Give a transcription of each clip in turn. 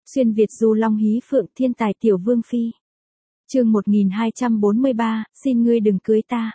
Xuyên Việt du long hí phượng thiên tài tiểu vương phi. Chương 1243, xin ngươi đừng cưới ta.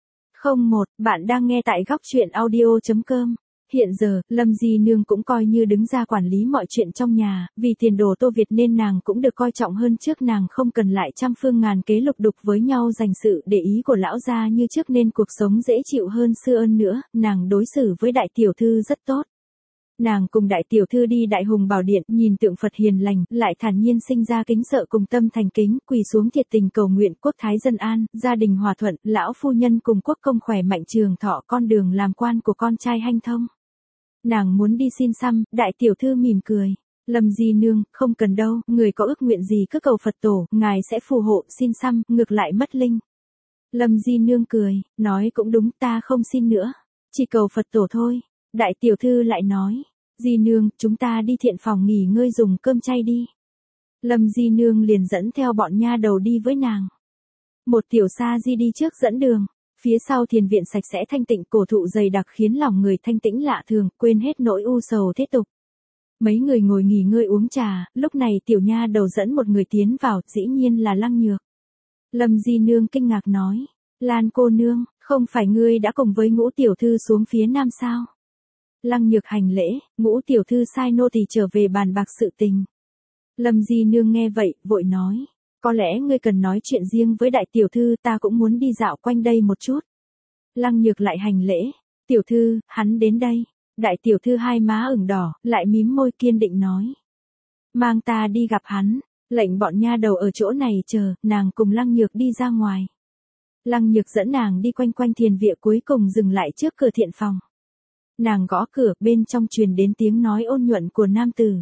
01, bạn đang nghe tại góc truyện audio.com. Hiện giờ, Lâm Di Nương cũng coi như đứng ra quản lý mọi chuyện trong nhà, vì tiền đồ Tô Việt nên nàng cũng được coi trọng hơn trước, nàng không cần lại trăm phương ngàn kế lục đục với nhau giành sự để ý của lão gia như trước nên cuộc sống dễ chịu hơn xưa ơn nữa, nàng đối xử với đại tiểu thư rất tốt. Nàng cùng đại tiểu thư đi Đại Hùng Bảo Điện, nhìn tượng Phật hiền lành, lại thản nhiên sinh ra kính sợ cùng tâm thành kính, quỳ xuống thiệt tình cầu nguyện quốc thái dân an, gia đình hòa thuận, lão phu nhân cùng quốc công khỏe mạnh trường thọ, con đường làm quan của con trai hanh thông. Nàng muốn đi xin xăm, đại tiểu thư mỉm cười. Lâm Di Nương, không cần đâu, người có ước nguyện gì cứ cầu Phật tổ, ngài sẽ phù hộ, xin xăm, ngược lại mất linh. Lâm Di Nương cười, nói cũng đúng, ta không xin nữa, chỉ cầu Phật tổ thôi. Đại tiểu thư lại nói, Di Nương, chúng ta đi thiện phòng nghỉ ngơi dùng cơm chay đi. Lâm Di Nương liền dẫn theo bọn nha đầu đi với nàng. Một tiểu sa di đi trước dẫn đường, phía sau thiền viện sạch sẽ thanh tịnh, cổ thụ dày đặc khiến lòng người thanh tĩnh lạ thường, quên hết nỗi u sầu thế tục. Mấy người ngồi nghỉ ngơi uống trà, lúc này tiểu nha đầu dẫn một người tiến vào, dĩ nhiên là Lăng Nhược. Lâm Di Nương kinh ngạc nói, Lan cô nương, không phải ngươi đã cùng với Ngũ tiểu thư xuống phía nam sao? Lăng Nhược hành lễ, Ngũ tiểu thư sai nô tỳ trở về bàn bạc sự tình. Lâm Di Nương nghe vậy, vội nói, có lẽ ngươi cần nói chuyện riêng với đại tiểu thư, ta cũng muốn đi dạo quanh đây một chút. Lăng Nhược lại hành lễ, tiểu thư, hắn đến đây. Đại tiểu thư hai má ửng đỏ, lại mím môi kiên định nói, mang ta đi gặp hắn, lệnh bọn nha đầu ở chỗ này chờ, nàng cùng Lăng Nhược đi ra ngoài. Lăng Nhược dẫn nàng đi quanh quanh thiền viện, cuối cùng dừng lại trước cửa thiện phòng. Nàng gõ cửa, bên trong truyền đến tiếng nói ôn nhuận của nam tử.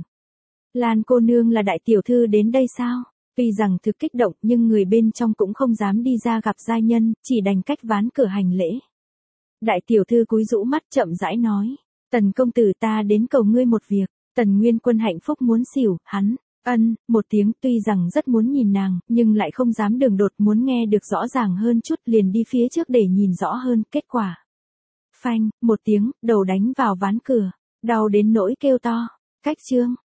Lan cô nương là đại tiểu thư đến đây sao? Tuy rằng thực kích động nhưng người bên trong cũng không dám đi ra gặp giai nhân, chỉ đành cách ván cửa hành lễ. Đại tiểu thư cúi rũ mắt chậm rãi nói, Tần công tử, ta đến cầu ngươi một việc. Tần Nguyên Quân hạnh phúc muốn xỉu, hắn, một tiếng, tuy rằng rất muốn nhìn nàng, nhưng lại không dám đường đột, muốn nghe được rõ ràng hơn chút, liền đi phía trước để nhìn rõ hơn, kết quả. Phanh, một tiếng, đầu đánh vào ván cửa, đau đến nỗi kêu to, cách chương.